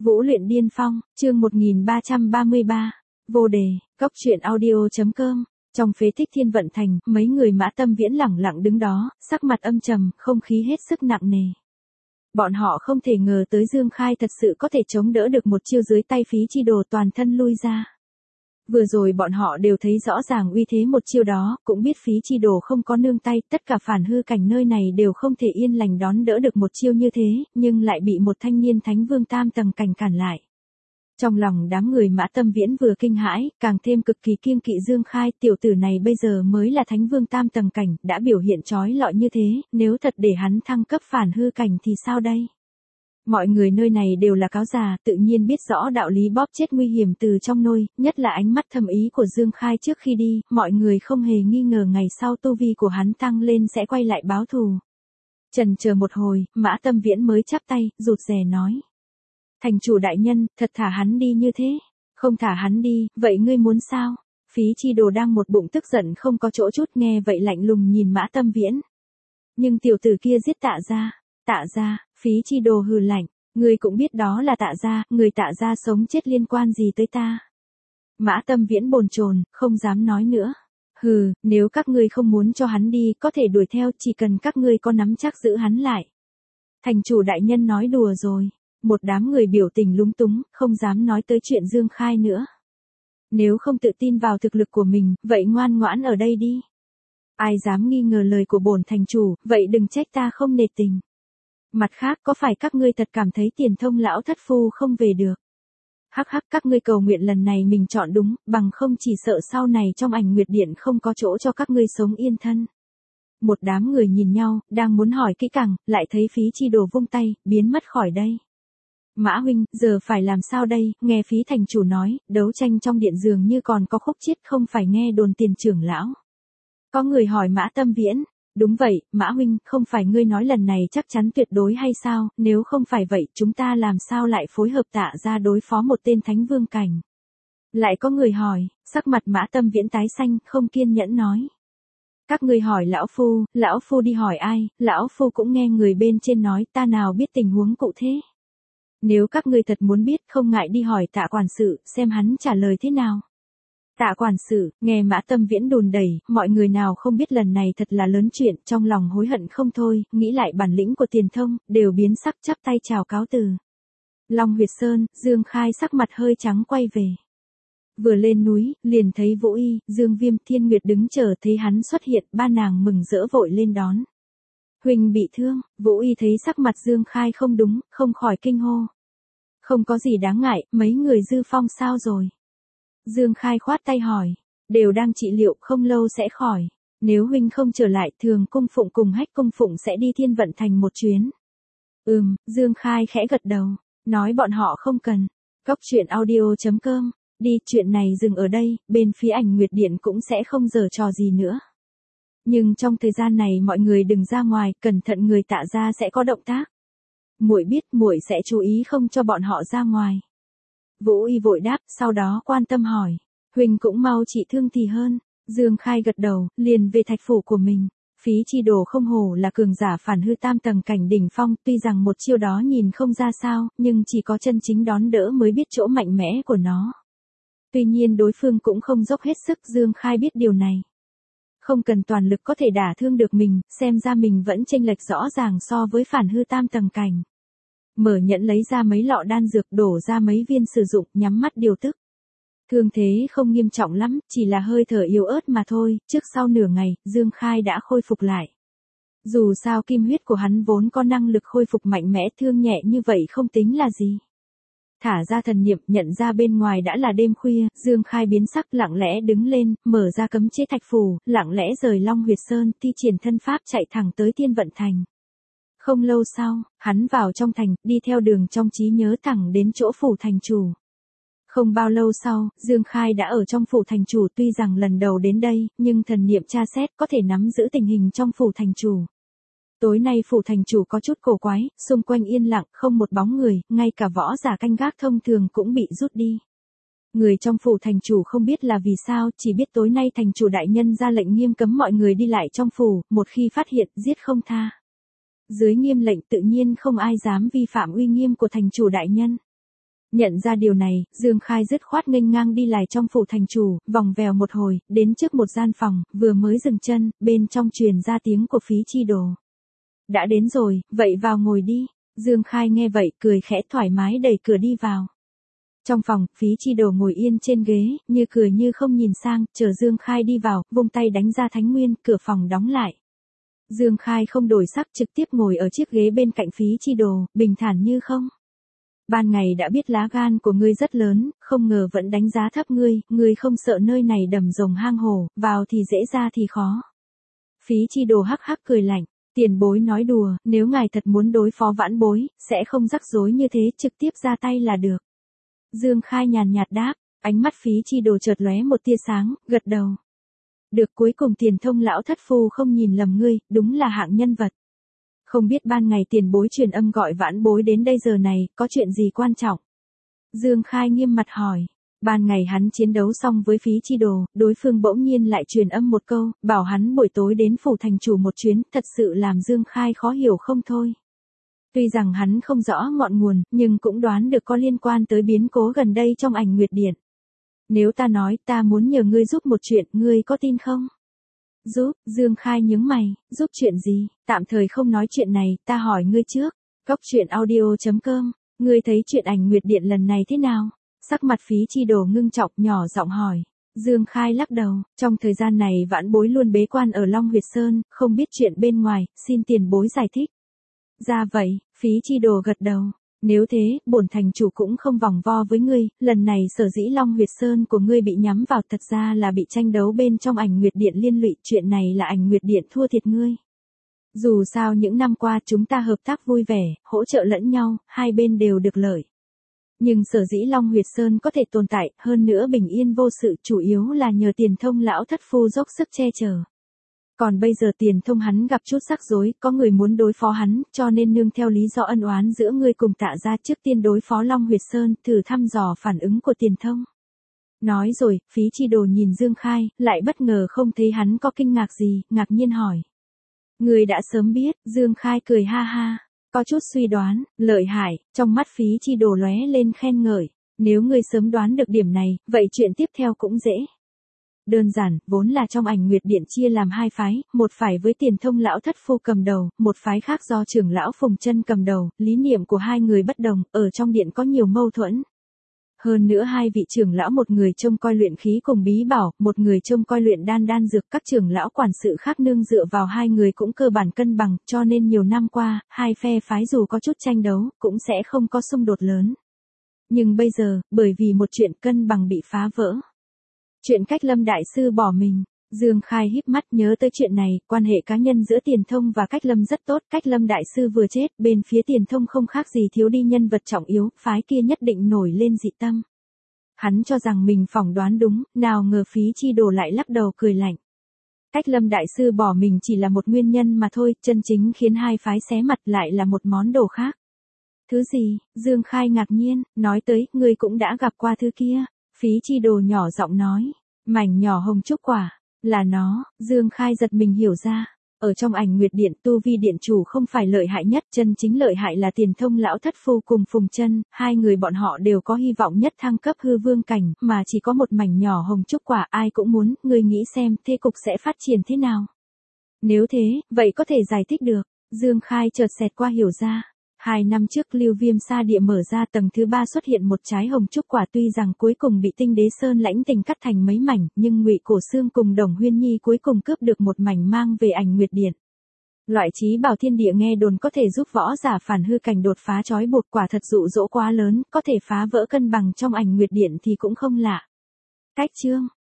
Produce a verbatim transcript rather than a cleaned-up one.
Vũ luyện điên phong, chương một nghìn ba trăm ba mươi ba. Vô đề, cốc truyện audio.com. Trong phế tích Thiên Vận Thành, mấy người Mã Tâm Viễn lẳng lặng đứng đó, sắc mặt âm trầm, không khí hết sức nặng nề. Bọn họ không thể ngờ tới Dương Khai thật sự có thể chống đỡ được một chiêu dưới tay Phí Chi Đồ toàn thân lui ra. Vừa rồi bọn họ đều thấy rõ ràng uy thế một chiêu đó, cũng biết Phí Chi Đồ không có nương tay, tất cả phản hư cảnh nơi này đều không thể yên lành đón đỡ được một chiêu như thế, nhưng lại bị một thanh niên thánh vương tam tầng cảnh cản lại. Trong lòng đám người Mã Tâm Viễn vừa kinh hãi, càng thêm cực kỳ kiêng kỵ Dương Khai, tiểu tử này bây giờ mới là thánh vương tam tầng cảnh, đã biểu hiện chói lọi như thế, nếu thật để hắn thăng cấp phản hư cảnh thì sao đây? Mọi người nơi này đều là cáo già, tự nhiên biết rõ đạo lý bóp chết nguy hiểm từ trong nôi, nhất là ánh mắt thâm ý của Dương Khai trước khi đi, mọi người không hề nghi ngờ ngày sau tu vi của hắn tăng lên sẽ quay lại báo thù. Chần chờ một hồi, Mã Tâm Viễn mới chắp tay, rụt rè nói. Thành chủ đại nhân, thật thả hắn đi như thế, không thả hắn đi, vậy ngươi muốn sao? Phí Chi Đồ đang một bụng tức giận không có chỗ chút nghe vậy lạnh lùng nhìn Mã Tâm Viễn. Nhưng tiểu tử kia giết Tạ gia, Tạ gia, Phí Chi Đồ hừ lạnh, ngươi cũng biết đó là Tạ gia, người Tạ gia sống chết liên quan gì tới ta? Mã Tâm Viễn bồn chồn, không dám nói nữa. Hừ, nếu các ngươi không muốn cho hắn đi, có thể đuổi theo, chỉ cần các ngươi có nắm chắc giữ hắn lại. Thành chủ đại nhân nói đùa rồi. Một đám người biểu tình lúng túng, không dám nói tới chuyện Dương Khai nữa. Nếu không tự tin vào thực lực của mình, vậy ngoan ngoãn ở đây đi. Ai dám nghi ngờ lời của bổn thành chủ, vậy đừng trách ta không nể tình. Mặt khác, có phải các ngươi thật cảm thấy Tiền Thông lão thất phu không về được? Hắc hắc, các ngươi cầu nguyện lần này mình chọn đúng, bằng không chỉ sợ sau này trong ảnh nguyệt điện không có chỗ cho các ngươi sống yên thân. Một đám người nhìn nhau, đang muốn hỏi kỹ càng, lại thấy Phí Chi Đồ vung tay, biến mất khỏi đây. Mã huynh, giờ phải làm sao đây? Nghe Phí thành chủ nói, đấu tranh trong điện dường như còn có khúc chiết, không phải nghe đồn Tiền trưởng lão. Có người hỏi Mã Tâm Viễn, đúng vậy, Mã huynh, không phải ngươi nói lần này chắc chắn tuyệt đối hay sao? Nếu không phải vậy, chúng ta làm sao lại phối hợp Tạ ra đối phó một tên thánh vương cảnh? Lại có người hỏi, sắc mặt Mã Tâm Viễn tái xanh, không kiên nhẫn nói. Các ngươi hỏi lão phu, lão phu đi hỏi ai? Lão phu cũng nghe người bên trên nói, ta nào biết tình huống cụ thể. Nếu các ngươi thật muốn biết, không ngại đi hỏi Tạ quản sự, xem hắn trả lời thế nào. Tạ quản sự, nghe Mã Tâm Viễn đùn đẩy, mọi người nào không biết lần này thật là lớn chuyện, trong lòng hối hận không thôi, nghĩ lại bản lĩnh của Tiền Thông, đều biến sắc chắp tay chào cáo từ. Long Huyệt Sơn, Dương Khai sắc mặt hơi trắng quay về. Vừa lên núi, liền thấy Vũ Y, Dương Viêm, Thiên Nguyệt đứng chờ, thấy hắn xuất hiện, ba nàng mừng rỡ vội lên đón. Huỳnh bị thương, Vũ Y thấy sắc mặt Dương Khai không đúng, không khỏi kinh hô. Không có gì đáng ngại, mấy người Dư Phong sao rồi? Dương Khai khoát tay hỏi, đều đang trị liệu, không lâu sẽ khỏi. Nếu huynh không trở lại, Thường Cung Phụng cùng Hách Cung Phụng sẽ đi Thiên Vận Thành một chuyến. Ừm, Dương Khai khẽ gật đầu, nói bọn họ không cần. Cốc truyện audio.com, đi, chuyện này dừng ở đây, bên phía ảnh nguyệt điện cũng sẽ không giở trò gì nữa. Nhưng trong thời gian này mọi người đừng ra ngoài, cẩn thận người Tạ gia sẽ có động tác. Muội biết, muội sẽ chú ý không cho bọn họ ra ngoài. Vũ Y vội đáp, sau đó quan tâm hỏi, huynh cũng mau trị thương thì hơn. Dương Khai gật đầu, liền về thạch phủ của mình. Phí Chi Đồ không hổ là cường giả phản hư tam tầng cảnh đỉnh phong, tuy rằng một chiêu đó nhìn không ra sao, nhưng chỉ có chân chính đón đỡ mới biết chỗ mạnh mẽ của nó. Tuy nhiên đối phương cũng không dốc hết sức, Dương Khai biết điều này. Không cần toàn lực có thể đả thương được mình, xem ra mình vẫn chênh lệch rõ ràng so với phản hư tam tầng cảnh. Mở nhẫn lấy ra mấy lọ đan dược, đổ ra mấy viên sử dụng, nhắm mắt điều tức. Thương thế không nghiêm trọng lắm, chỉ là hơi thở yếu ớt mà thôi, trước sau nửa ngày, Dương Khai đã khôi phục lại. Dù sao kim huyết của hắn vốn có năng lực khôi phục mạnh mẽ, thương nhẹ như vậy không tính là gì. Thả ra thần niệm, nhận ra bên ngoài đã là đêm khuya, Dương Khai biến sắc, lặng lẽ đứng lên, mở ra cấm chế thạch phù, lặng lẽ rời Long Huyệt Sơn, thi triển thân pháp chạy thẳng tới Thiên Vận Thành. Không lâu sau, hắn vào trong thành, đi theo đường trong trí nhớ thẳng đến chỗ phủ thành chủ. Không bao lâu sau, Dương Khai đã ở trong phủ thành chủ, tuy rằng lần đầu đến đây, nhưng thần niệm tra xét có thể nắm giữ tình hình trong phủ thành chủ. Tối nay phủ thành chủ có chút cổ quái, xung quanh yên lặng, không một bóng người, ngay cả võ giả canh gác thông thường cũng bị rút đi. Người trong phủ thành chủ không biết là vì sao, chỉ biết tối nay thành chủ đại nhân ra lệnh nghiêm cấm mọi người đi lại trong phủ, một khi phát hiện, giết không tha. Dưới nghiêm lệnh tự nhiên không ai dám vi phạm uy nghiêm của thành chủ đại nhân. Nhận ra điều này, Dương Khai dứt khoát nghênh ngang đi lại trong phủ thành chủ, vòng vèo một hồi, đến trước một gian phòng, vừa mới dừng chân, bên trong truyền ra tiếng của Phí Chi Đồ. Đã đến rồi, vậy vào ngồi đi. Dương Khai nghe vậy, cười khẽ thoải mái đẩy cửa đi vào. Trong phòng, Phí Chi Đồ ngồi yên trên ghế, như cười như không nhìn sang, chờ Dương Khai đi vào, vung tay đánh ra thánh nguyên, cửa phòng đóng lại. Dương Khai không đổi sắc, trực tiếp ngồi ở chiếc ghế bên cạnh Phí Chi Đồ, bình thản như không. Ban ngày đã biết lá gan của ngươi rất lớn, không ngờ vẫn đánh giá thấp ngươi, ngươi không sợ nơi này đầm rồng hang hổ, vào thì dễ ra thì khó. Phí Chi Đồ hắc hắc cười lạnh, tiền bối nói đùa, nếu ngài thật muốn đối phó vãn bối, sẽ không rắc rối như thế, trực tiếp ra tay là được. Dương Khai nhàn nhạt đáp, ánh mắt Phí Chi Đồ chợt lóe một tia sáng, gật đầu. Được, cuối cùng Tiền Thông lão thất phu không nhìn lầm ngươi, đúng là hạng nhân vật. Không biết ban ngày tiền bối truyền âm gọi vãn bối đến đây giờ này, có chuyện gì quan trọng? Dương Khai nghiêm mặt hỏi. Ban ngày hắn chiến đấu xong với Phí Chi Đồ, đối phương bỗng nhiên lại truyền âm một câu, bảo hắn buổi tối đến phủ thành chủ một chuyến, thật sự làm Dương Khai khó hiểu không thôi. Tuy rằng hắn không rõ ngọn nguồn, nhưng cũng đoán được có liên quan tới biến cố gần đây trong ảnh Nguyệt Điện. Nếu ta nói ta muốn nhờ ngươi giúp một chuyện, ngươi có tin không? Giúp, Dương Khai nhướng mày, giúp chuyện gì? Tạm thời không nói chuyện này, ta hỏi ngươi trước. Cốc truyện audio chấm com, ngươi thấy chuyện ảnh Nguyệt Điện lần này thế nào? Sắc mặt Phí Chi Đồ ngưng trọng, nhỏ giọng hỏi. Dương Khai lắc đầu, trong thời gian này vãn bối luôn bế quan ở Long Huyệt Sơn, không biết chuyện bên ngoài, xin tiền bối giải thích. Ra vậy, Phí Chi Đồ gật đầu. Nếu thế, bổn thành chủ cũng không vòng vo với ngươi, lần này sở dĩ Long Huyệt Sơn của ngươi bị nhắm vào thật ra là bị tranh đấu bên trong ảnh Nguyệt Điện liên lụy, chuyện này là ảnh Nguyệt Điện thua thiệt ngươi. Dù sao những năm qua chúng ta hợp tác vui vẻ, hỗ trợ lẫn nhau, hai bên đều được lợi. Nhưng sở dĩ Long Huyệt Sơn có thể tồn tại, hơn nữa bình yên vô sự, chủ yếu là nhờ Tiền Thông lão thất phu dốc sức che chở. Còn bây giờ Tiền Thông hắn gặp chút rắc rối, có người muốn đối phó hắn, cho nên nương theo lý do ân oán giữa ngươi cùng Tạ gia trước tiên đối phó Long Huyệt Sơn, thử thăm dò phản ứng của Tiền Thông. Nói rồi, Phí Chi Đồ nhìn Dương Khai, lại bất ngờ không thấy hắn có kinh ngạc gì, ngạc nhiên hỏi. Ngươi đã sớm biết, Dương Khai cười ha ha, có chút suy đoán, lợi hại, trong mắt Phí Chi Đồ lóe lên khen ngợi. Nếu ngươi sớm đoán được điểm này, vậy chuyện tiếp theo cũng dễ. Đơn giản, vốn là trong ảnh Nguyệt Điện chia làm hai phái, một phái với Tiền Thông lão thất phu cầm đầu, một phái khác do trưởng lão Phùng Chân cầm đầu, lý niệm của hai người bất đồng, ở trong điện có nhiều mâu thuẫn. Hơn nữa hai vị trưởng lão, một người trông coi luyện khí cùng bí bảo, một người trông coi luyện đan đan dược, các trưởng lão quản sự khác nương dựa vào hai người cũng cơ bản cân bằng, cho nên nhiều năm qua, hai phe phái dù có chút tranh đấu, cũng sẽ không có xung đột lớn. Nhưng bây giờ, bởi vì một chuyện cân bằng bị phá vỡ. Chuyện Cách Lâm đại sư bỏ mình, Dương Khai híp mắt nhớ tới chuyện này, quan hệ cá nhân giữa Tiền Thông và Cách Lâm rất tốt, Cách Lâm đại sư vừa chết, bên phía Tiền Thông không khác gì thiếu đi nhân vật trọng yếu, phái kia nhất định nổi lên dị tâm. Hắn cho rằng mình phỏng đoán đúng, nào ngờ Phí Chi Đồ lại lắc đầu cười lạnh. Cách Lâm đại sư bỏ mình chỉ là một nguyên nhân mà thôi, chân chính khiến hai phái xé mặt lại là một món đồ khác. Thứ gì? Dương Khai ngạc nhiên, nói tới, ngươi cũng đã gặp qua thứ kia. Phí Chi Đồ nhỏ giọng nói, mảnh nhỏ hồng trúc quả, là nó. Dương Khai giật mình hiểu ra, ở trong ảnh Nguyệt Điện, tu vi điện chủ không phải lợi hại nhất, chân chính lợi hại là Tiền Thông lão thất phu cùng Phùng Chân, hai người bọn họ đều có hy vọng nhất thăng cấp hư vương cảnh, mà chỉ có một mảnh nhỏ hồng trúc quả, ai cũng muốn, ngươi nghĩ xem, thế cục sẽ phát triển thế nào? Nếu thế, vậy có thể giải thích được. Dương Khai chợt xẹt qua hiểu ra. Hai năm trước Lưu Viêm Sa Địa mở ra tầng thứ ba xuất hiện một trái hồng trúc quả, tuy rằng cuối cùng bị Tinh Đế Sơn lãnh tình cắt thành mấy mảnh, nhưng Ngụy Cổ Xương cùng Đồng Huyên Nhi cuối cùng cướp được một mảnh mang về ảnh Nguyệt Điện. Loại trí bảo thiên địa nghe đồn có thể giúp võ giả phản hư cảnh đột phá trói buộc, quả thật dụ dỗ quá lớn, có thể phá vỡ cân bằng trong ảnh Nguyệt Điện thì cũng không lạ. Cách chương